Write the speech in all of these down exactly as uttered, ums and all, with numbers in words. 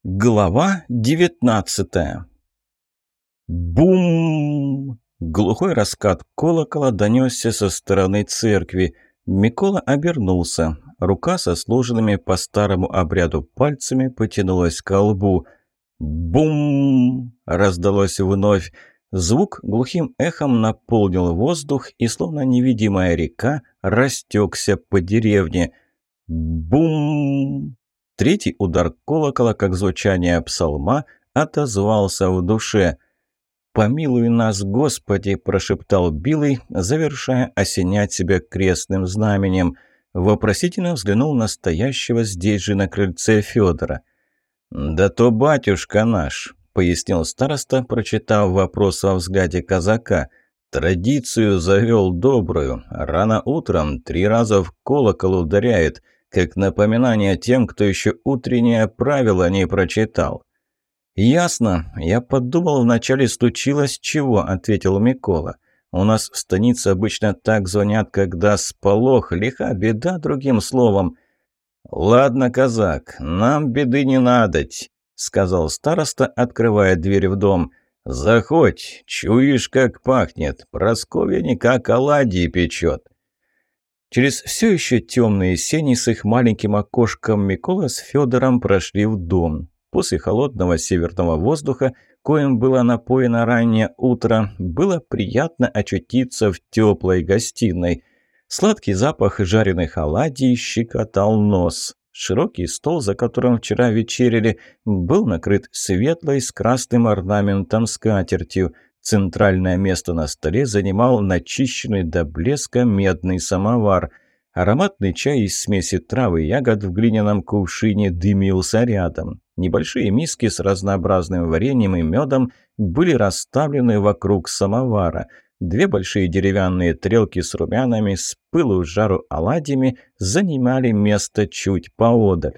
Глава девятнадцатая. Бум! Глухой раскат колокола донесся со стороны церкви. Микола обернулся. Рука со сложенными по старому обряду пальцами потянулась к лбу. Бум! Раздалось вновь. Звук глухим эхом наполнил воздух, и словно невидимая река растекся по деревне. Бум! Третий удар колокола, как звучание псалма, отозвался в душе. «Помилуй нас, Господи!» – прошептал Билый, завершая осенять себя крестным знаменем. Вопросительно взглянул на стоящего здесь же на крыльце Федора. «Да то батюшка наш!» – пояснил староста, прочитав вопрос во взгляде казака. «Традицию завел добрую. Рано утром три раза в колокол ударяет, как напоминание тем, кто еще утреннее правило не прочитал». «Ясно. Я подумал, вначале случилось чего», — ответил Микола. «У нас в станице обычно так звонят, когда сполох, лиха беда, другим словом». «Ладно, казак, нам беды не надоть», — сказал староста, открывая дверь в дом. «Заходь, чуешь, как пахнет. Прасковья никак оладьи печет». Через все еще темные сени с их маленьким окошком Микола с Федором прошли в дом. После холодного северного воздуха, коим было напоено раннее утро, было приятно очутиться в теплой гостиной. Сладкий запах жареных оладий щекотал нос. Широкий стол, за которым вчера вечеряли, был накрыт светлой с красным орнаментом скатертью. Центральное место на столе занимал начищенный до блеска медный самовар. Ароматный чай из смеси трав и ягод в глиняном кувшине дымился рядом. Небольшие миски с разнообразным вареньем и медом были расставлены вокруг самовара. Две большие деревянные тарелки с румянами, с пылу с жару оладьями занимали место чуть поодаль.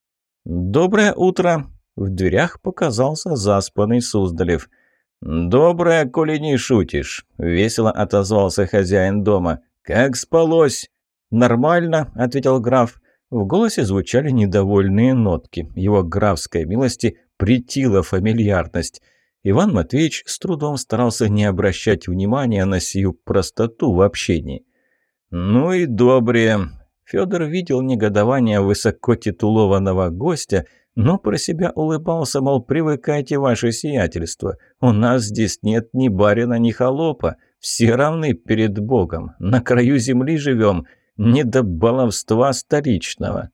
«Доброе утро!» В дверях показался заспанный Суздалев. «Доброе, коли не шутишь», — весело отозвался хозяин дома. «Как спалось?» «Нормально», — ответил граф. В голосе звучали недовольные нотки. Его графской милости претила фамильярность. Иван Матвеевич с трудом старался не обращать внимания на сию простоту в общении. «Ну и добрее». Федор видел негодование высокотитулованного гостя, но про себя улыбался, мол, привыкайте, ваше сиятельство. У нас здесь нет ни барина, ни холопа. Все равны перед Богом. На краю земли живем. Не до баловства столичного.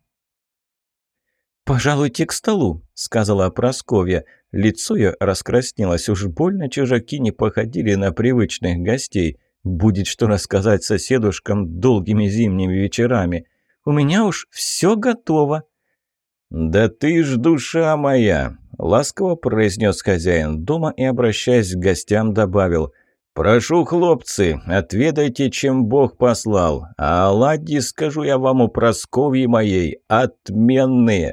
«Пожалуйте к столу», — сказала Прасковья. Лицо ее раскраснелось. Уж больно чужаки не походили на привычных гостей. Будет что рассказать соседушкам долгими зимними вечерами. «У меня уж все готово». «Да ты ж душа моя!» — ласково произнес хозяин дома и, обращаясь к гостям, добавил: «Прошу, хлопцы, отведайте, чем Бог послал, а оладьи, скажу я вам, у Прасковьи моей, отменные».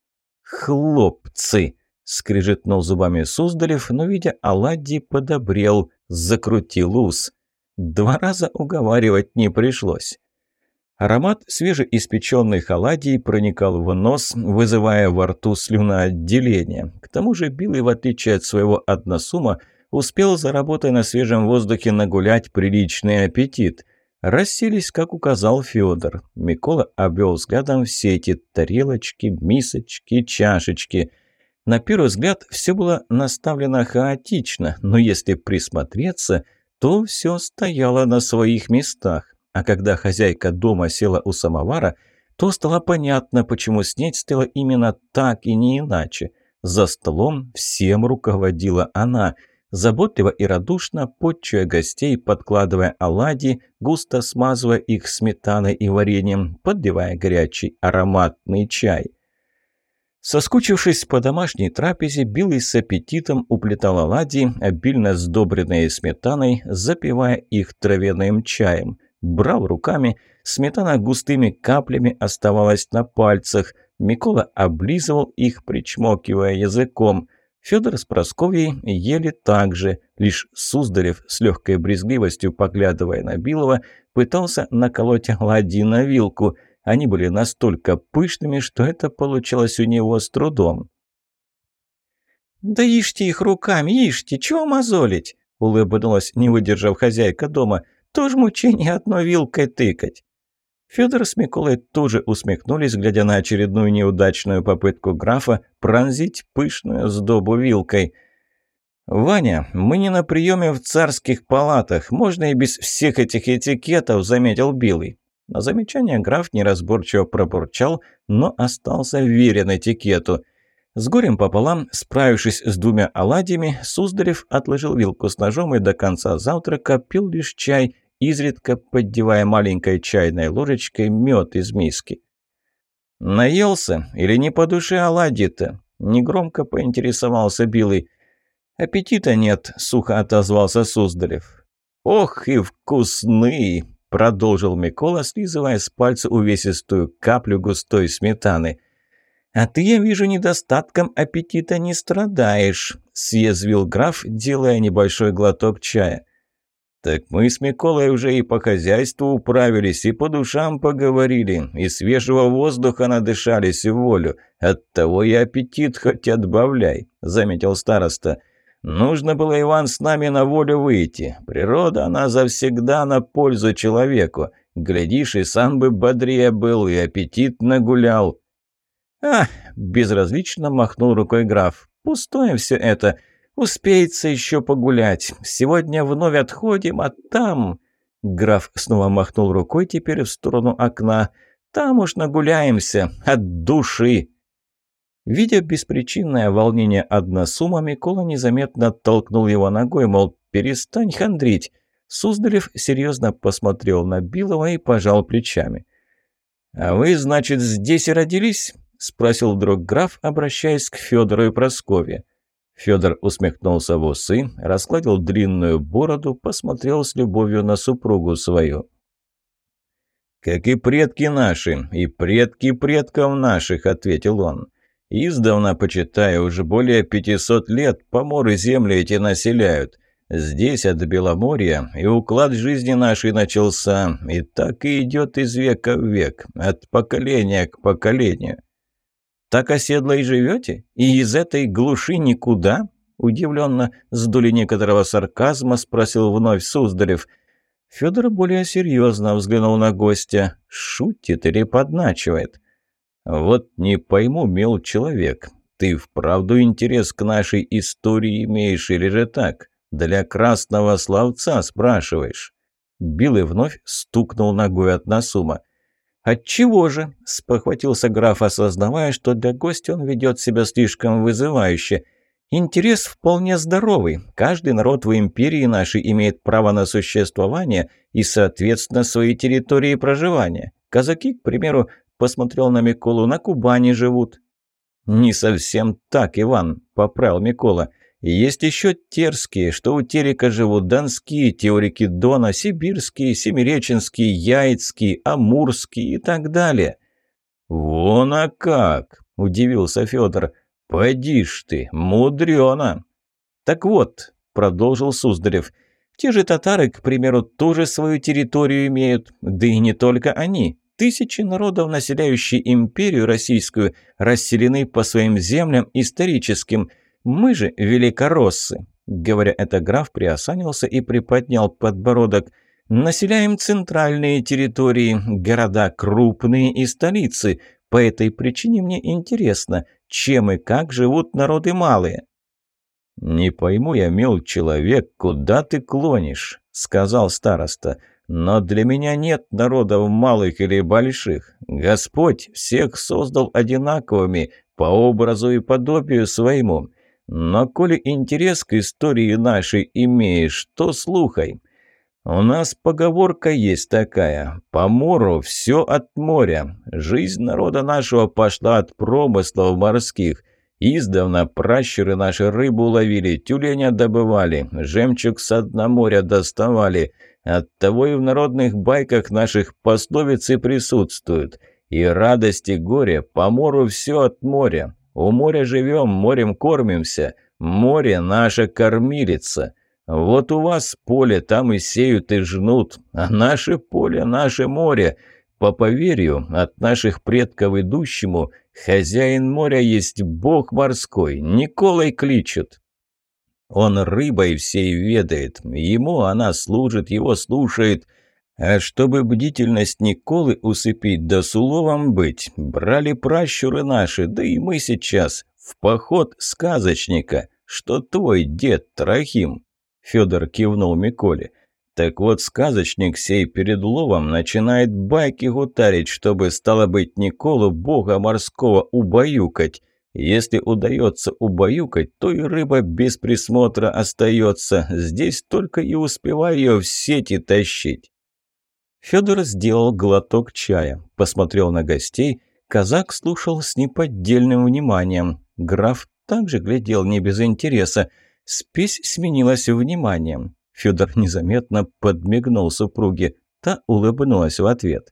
«Хлопцы!» — скрежетнул зубами Суздалев, но, видя оладьи, подобрел, закрутил ус. Два раза уговаривать не пришлось. Аромат свежеиспеченных оладий проникал в нос, вызывая во рту слюноотделение. К тому же Билый, в отличие от своего односума, успел за работой на свежем воздухе нагулять приличный аппетит. Расселись, как указал Федор. Микола обвел взглядом все эти тарелочки, мисочки, чашечки. На первый взгляд все было наставлено хаотично, но если присмотреться, то все стояло на своих местах. А когда хозяйка дома села у самовара, то стало понятно, почему снеть стояла именно так и не иначе. За столом всем руководила она, заботливо и радушно подчуя гостей, подкладывая оладьи, густо смазывая их сметаной и вареньем, подливая горячий ароматный чай. Соскучившись по домашней трапезе, Билый с аппетитом уплетал оладьи, обильно сдобренные сметаной, запивая их травяным чаем. Брал руками, сметана густыми каплями оставалась на пальцах. Микола облизывал их, причмокивая языком. Федор с Прасковьей ели так же, лишь Суздалев, с легкой брезгливостью поглядывая на Билова, пытался наколоть оладьи на вилку. Они были настолько пышными, что это получалось у него с трудом. «Да ешьте их руками, ешьте, чего мозолить?» — улыбнулась, не выдержав хозяйка дома. «Тоже мучение одной вилкой тыкать». Федор с Миколой тоже усмехнулись, глядя на очередную неудачную попытку графа пронзить пышную сдобу вилкой. «Ваня, мы не на приеме в царских палатах, можно и без всех этих этикетов», — заметил Билый. На замечание граф неразборчиво пробурчал, но остался верен этикету. С горем пополам, справившись с двумя оладьями, Суздалев отложил вилку с ножом и до конца завтрака пил лишь чай, изредка поддевая маленькой чайной ложечкой мед из миски. «Наелся? Или не по душе оладьи-то?» – негромко поинтересовался Билый. «Аппетита нет», – сухо отозвался Суздалев. «Ох и вкусный!» – продолжил Микола, слизывая с пальца увесистую каплю густой сметаны. «А ты, я вижу, недостатком аппетита не страдаешь», – съязвил граф, делая небольшой глоток чая. «Так мы с Миколой уже и по хозяйству управились, и по душам поговорили, и свежего воздуха надышались в волю. Оттого и аппетит хоть отбавляй», – заметил староста. «Нужно было, Иван, с нами на волю выйти. Природа, она завсегда на пользу человеку. Глядишь, и сам бы бодрее был, и аппетит нагулял». «А!» – безразлично махнул рукой граф. «Пустое все это. Успеется еще погулять. Сегодня вновь отходим, а там...» Граф снова махнул рукой теперь в сторону окна. «Там уж нагуляемся. От души!» Видя беспричинное волнение односума, Микола незаметно толкнул его ногой, мол, перестань хандрить. Суздалев серьезно посмотрел на Билова и пожал плечами. «А вы, значит, здесь и родились?» — спросил вдруг граф, обращаясь к Федору и Прасковье. Федор усмехнулся в усы, разгладил длинную бороду, посмотрел с любовью на супругу свою. «Как и предки наши, и предки предков наших», — ответил он. «Издавна, почитая, уже более пятисот лет поморы земли эти населяют. Здесь от Беломорья и уклад жизни нашей начался, и так и идет из века в век, от поколения к поколению». «Так оседло и живете? И из этой глуши никуда?» Удивленно, с долей некоторого сарказма спросил вновь Суздалев. Федор более серьезно взглянул на гостя. Шутит или подначивает? «Вот не пойму, мил человек, ты вправду интерес к нашей истории имеешь или же так? Для красного словца спрашиваешь?» Билый вновь стукнул ногой от Насума. «Отчего же?» – спохватился граф, осознавая, что для гостя он ведет себя слишком вызывающе. «Интерес вполне здоровый. Каждый народ в империи нашей имеет право на существование и, соответственно, свои территории проживания. Казаки, к примеру, посмотрел на Миколу, на Кубани живут». «Не совсем так, Иван», – поправил Микола. «Есть еще терские, что у Терека живут, донские, теорики Дона, сибирские, семиреченские, яицкие, амурские и так далее». «Вон а как!» – удивился Федор. «Поди ж ты, мудрено!» «Так вот», – продолжил Суздалев, – «те же татары, к примеру, тоже свою территорию имеют, да и не только они». Тысячи народов, населяющие империю российскую, расселены по своим землям историческим. Мы же великороссы. Говоря это, граф приосанился и приподнял подбородок. Населяем центральные территории, города крупные и столицы. По этой причине мне интересно, чем и как живут народы малые. «Не пойму я, мил человек, куда ты клонишь?» — сказал староста. «Но для меня нет народов малых или больших. Господь всех создал одинаковыми, по образу и подобию своему. Но коли интерес к истории нашей имеешь, то слухай. У нас поговорка есть такая: по мору все от моря. Жизнь народа нашего пошла от промыслов морских. Издавна пращуры наши рыбу ловили, тюленя добывали, жемчуг с дна моря доставали. Оттого и в народных байках наших пословицы присутствуют. И радость, и горе, по мору все от моря. У моря живем, морем кормимся. Море наша кормилица. Вот у вас поле, там и сеют, и жнут. А наше поле, наше море. По поверью, от наших предков идущему, хозяин моря есть бог морской, Николой кличут. Он рыбой всей ведает, ему она служит, его слушает. А чтобы бдительность Николы усыпить да с уловом быть, брали пращуры наши, да и мы сейчас, в поход сказочника, что твой дед Трохим. Федор кивнул Миколе. Так вот, сказочник сей перед ловом начинает байки гутарить, чтобы, стало быть, Николу, бога морского, убаюкать. Если удается убаюкать, то и рыба без присмотра остается. Здесь только и успевай ее в сети тащить. Федор сделал глоток чая, посмотрел на гостей. Казак слушал с неподдельным вниманием. Граф также глядел не без интереса. Спесь сменилась вниманием. Федор незаметно подмигнул супруге. Та улыбнулась в ответ.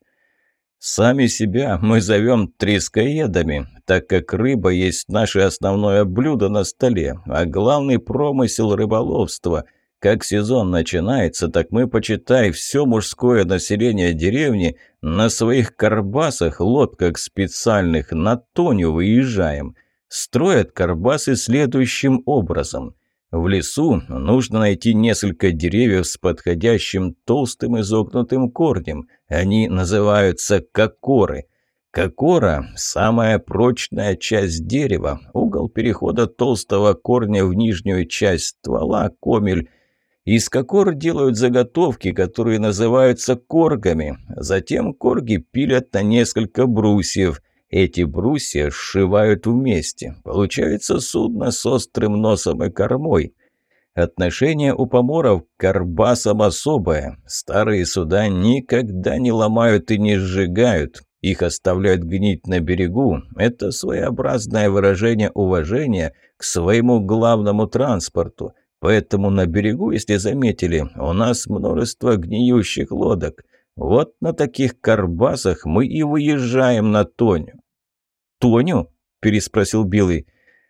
«Сами себя мы зовем трескоедами, так как рыба есть наше основное блюдо на столе, а главный промысел рыболовства. Как сезон начинается, так мы, почитай, все мужское население деревни на своих карбасах, лодках специальных, на Тоню выезжаем. Строят карбасы следующим образом. В лесу нужно найти несколько деревьев с подходящим толстым изогнутым корнем. Они называются кокоры. Кокора – самая прочная часть дерева. Угол перехода толстого корня в нижнюю часть ствола – комель. Из кокор делают заготовки, которые называются коргами. Затем корги пилят на несколько брусьев. Эти брусья сшивают вместе. Получается судно с острым носом и кормой. Отношение у поморов к карбасам особое. Старые суда никогда не ломают и не сжигают. Их оставляют гнить на берегу. Это своеобразное выражение уважения к своему главному транспорту. Поэтому на берегу, если заметили, у нас множество гниющих лодок. Вот на таких карбасах мы и выезжаем на Тоню». «Тоню?» – переспросил Билый.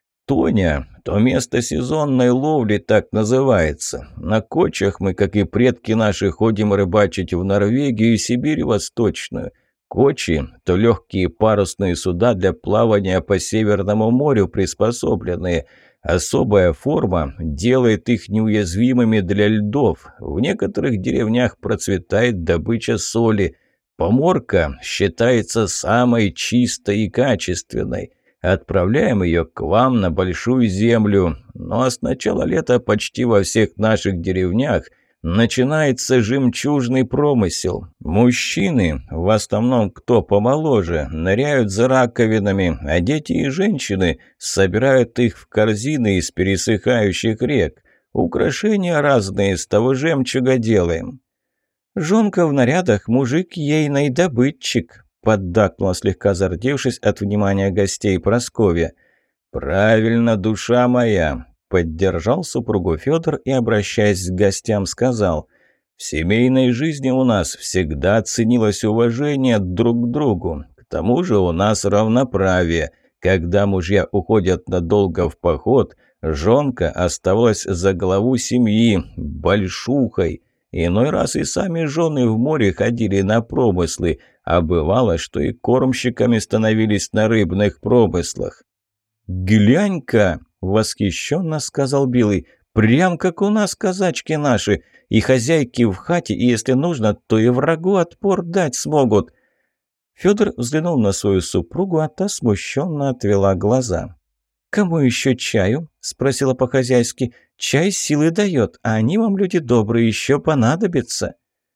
«Тоня – то место сезонной ловли, так называется. На кочах мы, как и предки наши, ходим рыбачить в Норвегию и Сибирь Восточную. Кочи – то легкие парусные суда для плавания по Северному морю приспособленные. Особая форма делает их неуязвимыми для льдов. В некоторых деревнях процветает добыча соли. Поморка считается самой чистой и качественной. Отправляем ее к вам на большую землю. Ну а с начала лета почти во всех наших деревнях начинается жемчужный промысел. Мужчины, в основном кто помоложе, ныряют за раковинами, а дети и женщины собирают их в корзины из пересыхающих рек. Украшения разные, из того жемчуга делаем». «Жонка в нарядах, мужик ейный добытчик», — поддакнула, слегка зардевшись от внимания гостей, Прасковья. «Правильно, душа моя», — поддержал супругу Федор и, обращаясь к гостям, сказал: «В семейной жизни у нас всегда ценилось уважение друг к другу. К тому же у нас равноправие. Когда мужья уходят надолго в поход, жонка оставалась за главу семьи, большухой». Иной раз и сами жены в море ходили на промыслы, а бывало, что и кормщиками становились на рыбных промыслах. «Глянь-ка!» — восхищенно сказал Билый. «Прям как у нас казачки наши, и хозяйки в хате, и если нужно, то и врагу отпор дать смогут». Федор взглянул на свою супругу, а та смущенно отвела глаза. «Кому еще чаю?» – спросила по-хозяйски. «Чай силы дает, а они вам, люди добрые, еще понадобятся».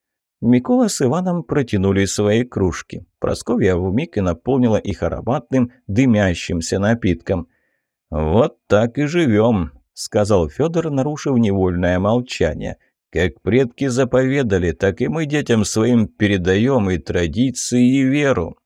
Микола с Иваном протянули свои кружки. Прасковья вмиг и наполнила их ароматным, дымящимся напитком. «Вот так и живем», – сказал Федор, нарушив невольное молчание. «Как предки заповедали, так и мы детям своим передаем и традиции, и веру».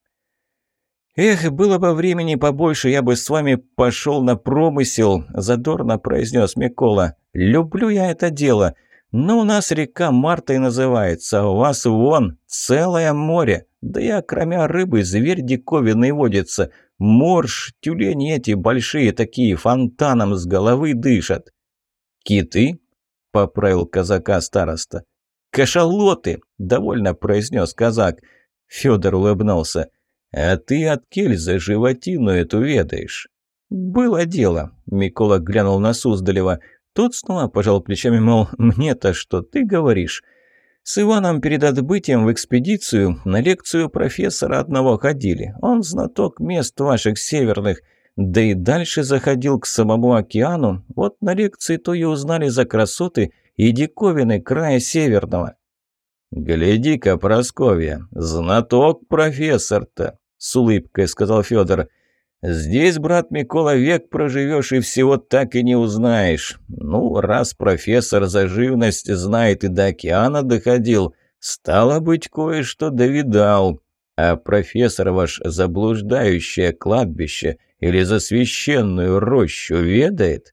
«Эх, было бы времени побольше, я бы с вами пошел на промысел», – задорно произнес Микола. «Люблю я это дело. Но у нас река Мартой называется, а у вас вон целое море. Да и кроме рыбы зверь диковинный водится. Морж, тюлени эти большие такие, фонтаном с головы дышат». «Киты?» – поправил казака староста. «Кашалоты», – довольно произнес казак. Федор улыбнулся. «А ты от Кельза животину эту ведаешь?» «Было дело», – Микола глянул на Суздалева. Тот снова пожал плечами, мол, мне-то что ты говоришь? С Иваном перед отбытием в экспедицию на лекцию профессора одного ходили. Он знаток мест ваших северных. Да и дальше заходил к самому океану. Вот на лекции то и узнали за красоты и диковины края северного. «Гляди-ка, Прасковья, знаток профессор-то», — с улыбкой сказал Федор. «Здесь, брат Микола, век проживешь и всего так и не узнаешь. Ну, раз профессор за живность знает и до океана доходил, стало быть, кое-что довидал. А профессор ваш заблуждающее кладбище или за священную рощу ведает?»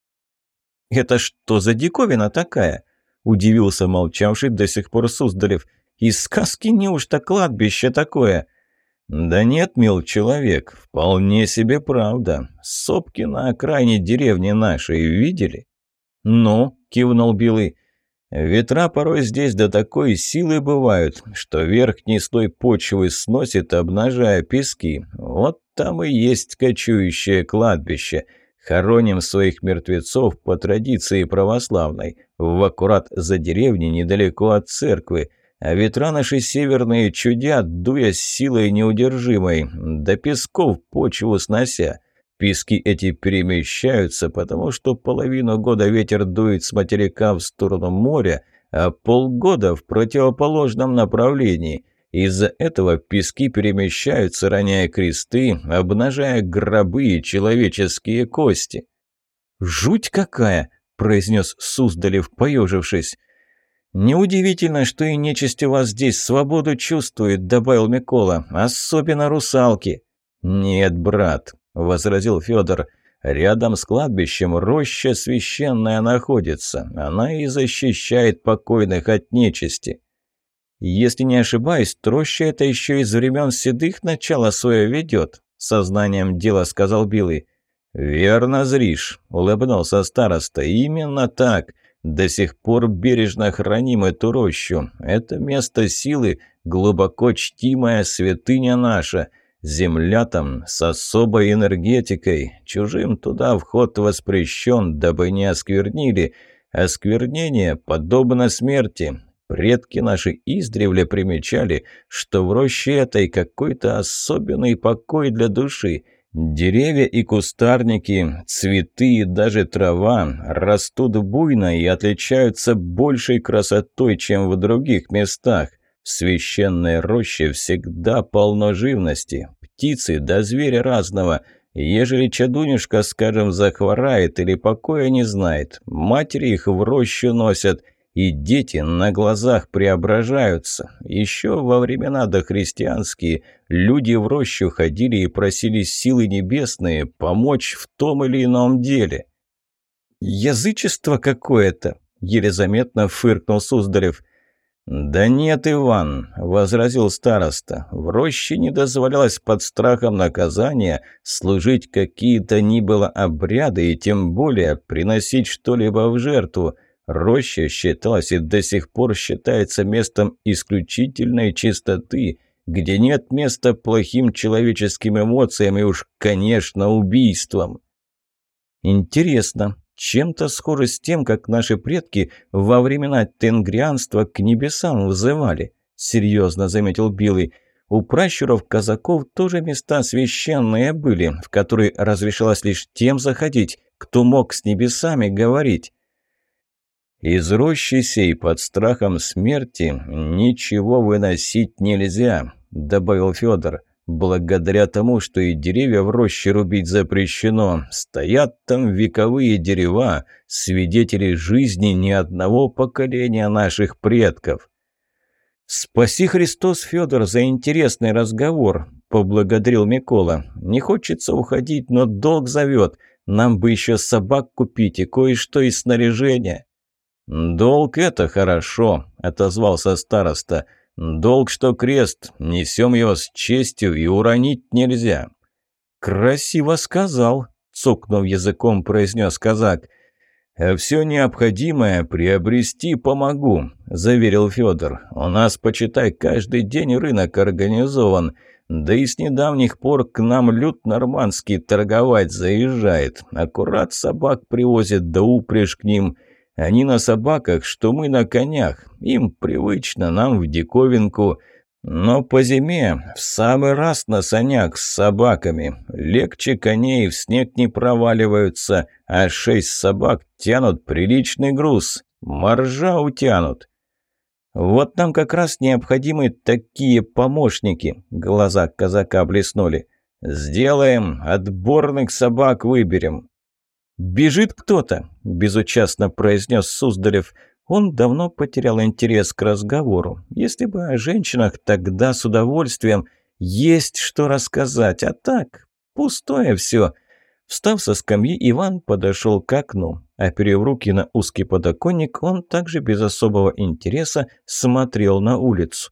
«Это что за диковина такая?» – удивился молчавший до сих пор Суздалев. «Из сказки неужто кладбище такое?» «Да нет, мил человек, вполне себе правда. Сопки на окраине деревни нашей видели?» «Ну?» – кивнул Билый. «Ветра порой здесь до такой силы бывают, что верхний слой почвы сносит, обнажая пески. Вот там и есть кочующее кладбище. Хороним своих мертвецов по традиции православной, в аккурат за деревней недалеко от церкви. А ветра наши северные чудят, дуя с силой неудержимой, до песков почву снося. Пески эти перемещаются, потому что половину года ветер дует с материка в сторону моря, а полгода в противоположном направлении. Из-за этого пески перемещаются, роняя кресты, обнажая гробы и человеческие кости. «Жуть какая!» – произнес Суздалев, поежившись. «Неудивительно, что и нечисть у вас здесь свободу чувствует», – добавил Микола, – «особенно русалки». «Нет, брат», – возразил Федор, – «рядом с кладбищем роща священная находится, она и защищает покойных от нечисти». «Если не ошибаюсь, то роща это еще из времен седых начало свое ведет», – сознанием дела сказал Билый. «Верно зришь», – улыбнулся староста, – «именно так». До сих пор бережно храним эту рощу. Это место силы, глубоко чтимая святыня наша. Земля там с особой энергетикой. Чужим туда вход воспрещен, дабы не осквернили. Осквернение подобно смерти. Предки наши издревле примечали, что в роще этой какой-то особенный покой для души. Деревья и кустарники, цветы и даже трава растут буйно и отличаются большей красотой, чем в других местах. В священной роще всегда полно живности, птицы да зверя разного. Ежели чадунюшка, скажем, захворает или покоя не знает, матери их в рощу носят, и дети на глазах преображаются. Еще во времена дохристианские люди в рощу ходили и просили силы небесные помочь в том или ином деле. «Язычество какое-то!» – еле заметно фыркнул Суздалев. «Да нет, Иван», – возразил староста, – «в роще не дозволялось под страхом наказания служить какие-то ни было обряды и тем более приносить что-либо в жертву. Роща считалась и до сих пор считается местом исключительной чистоты, где нет места плохим человеческим эмоциям и уж, конечно, убийствам». «Интересно, чем-то схоже с тем, как наши предки во времена тенгрианства к небесам взывали», – серьезно заметил Билый. «У пращуров-казаков тоже места священные были, в которые разрешалось лишь тем заходить, кто мог с небесами говорить». «Из рощи сей под страхом смерти ничего выносить нельзя», – добавил Федор. «Благодаря тому, что и деревья в роще рубить запрещено, стоят там вековые дерева, свидетели жизни ни одного поколения наших предков». «Спаси Христос, Федор, за интересный разговор», – поблагодарил Микола. «Не хочется уходить, но долг зовет. Нам бы еще собак купить и кое-что из снаряжения». «Долг – это хорошо», – отозвался староста. «Долг, что крест, несем его с честью и уронить нельзя». «Красиво сказал», – цокнув языком, произнес казак. «Все необходимое приобрести помогу», – заверил Федор. «У нас, почитай, каждый день рынок организован. Да и с недавних пор к нам люд нормандский торговать заезжает. Аккурат собак привозят, да упряжь к ним. Они на собаках, что мы на конях. Им привычно, нам в диковинку. Но по зиме в самый раз на санях с собаками. Легче коней, в снег не проваливаются, а шесть собак тянут приличный груз. Моржа утянут». «Вот нам как раз необходимы такие помощники», — глаза казака блеснули. «Сделаем, отборных собак выберем». «Бежит кто-то», — безучастно произнес Суздалев. Он давно потерял интерес к разговору. Если бы о женщинах, тогда с удовольствием. Есть что рассказать, а так пустое все. Встав со скамьи, Иван подошел к окну. Оперев руки на узкий подоконник, он также без особого интереса смотрел на улицу.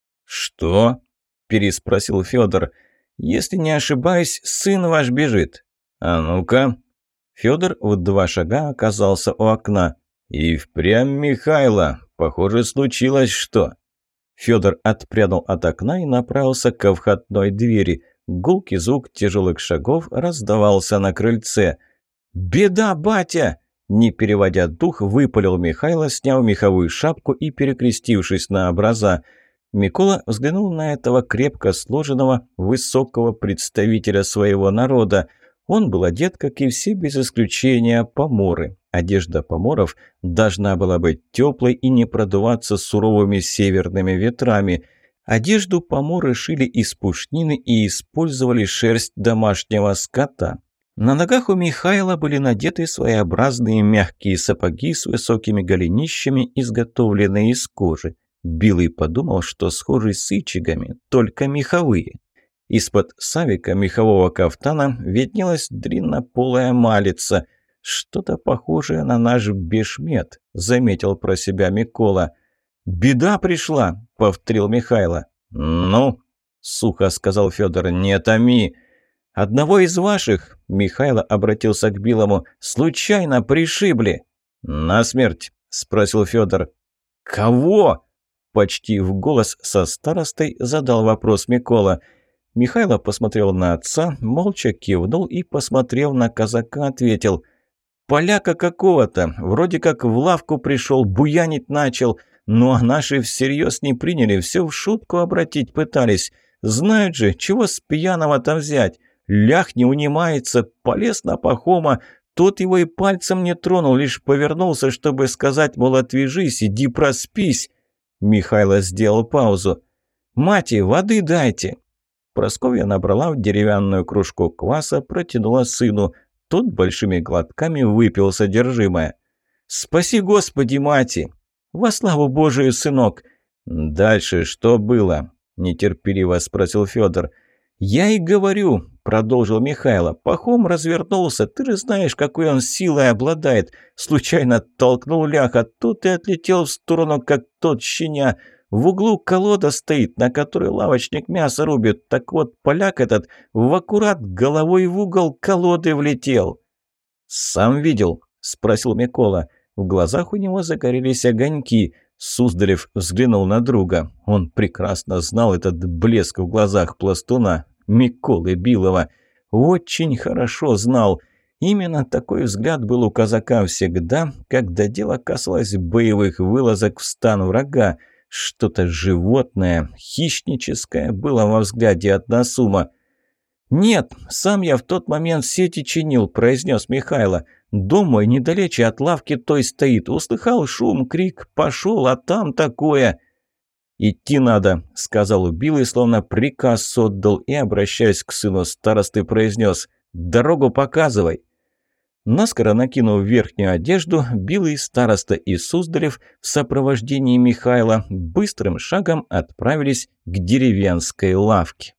«Что?» – переспросил Федор. «Если не ошибаюсь, сын ваш бежит». «А ну-ка». Федор в два шага оказался у окна. «И впрямь Михайло. Похоже, случилось что». Федор отпрянул от окна и направился ко входной двери. Гулкий звук тяжелых шагов раздавался на крыльце. «Беда, батя!» Не переводя дух, выпалил Михайло, сняв меховую шапку и перекрестившись на образа. Микола взглянул на этого крепко сложенного, высокого представителя своего народа. Он был одет, как и все, без исключения, поморы. Одежда поморов должна была быть теплой и не продуваться суровыми северными ветрами. Одежду поморы шили из пушнины и использовали шерсть домашнего скота. На ногах у Михайла были надеты своеобразные мягкие сапоги с высокими голенищами, изготовленные из кожи. Билый подумал, что схожи с ичигами, только меховые. Из-под савика мехового кафтана виднелась длиннополая малица. «Что-то похожее на наш бешмет», — заметил про себя Микола. «Беда пришла», — повторил Михайло. «Ну?» — сухо сказал Федор. «Не томи». «Одного из ваших», — Михайло обратился к Билому, — «случайно пришибли». «Насмерть?» — спросил Федор. «Кого?» — почти в голос со старостой задал вопрос Микола. Михайло посмотрел на отца, молча кивнул и, посмотрев на казака, ответил: «Поляка какого-то, вроде как в лавку пришел, буянить начал, ну а наши всерьез не приняли, все в шутку обратить пытались. Знают же, чего с пьяного-то взять. Лях не унимается, полез на Пахома, тот его и пальцем не тронул, лишь повернулся, чтобы сказать, мол, отвяжись, иди проспись». Михайло сделал паузу. «Мати, воды дайте». Просковья набрала в деревянную кружку кваса, протянула сыну. Тот большими глотками выпил содержимое. «Спаси Господи, мати!» «Во славу Божию, сынок!» «Дальше что было?» – нетерпеливо спросил Федор. «Я и говорю», – продолжил Михайло. «Пахом развернулся, ты же знаешь, какой он силой обладает. Случайно толкнул ляха, тот и отлетел в сторону, как тот щеня. В углу колода стоит, на которой лавочник мясо рубит. Так вот, поляк этот в аккурат головой в угол колоды влетел». «Сам видел?» – спросил Микола. В глазах у него загорелись огоньки. Суздалев взглянул на друга. Он прекрасно знал этот блеск в глазах пластуна, Миколы Билова. Очень хорошо знал. Именно такой взгляд был у казака всегда, когда дело касалось боевых вылазок в стан врага. Что-то животное, хищническое было во взгляде односума. «Нет, сам я в тот момент сети чинил», – произнес Михайло. «Дом мой недалече от лавки той стоит. Услыхал шум, крик, пошел, а там такое». «Идти надо», – сказал Убилый, словно приказ отдал, и, обращаясь к сыну старосты, произнес: «Дорогу показывай». Наскоро накинув верхнюю одежду, Билый, староста и Суздалев в сопровождении Михайла быстрым шагом отправились к деревенской лавке.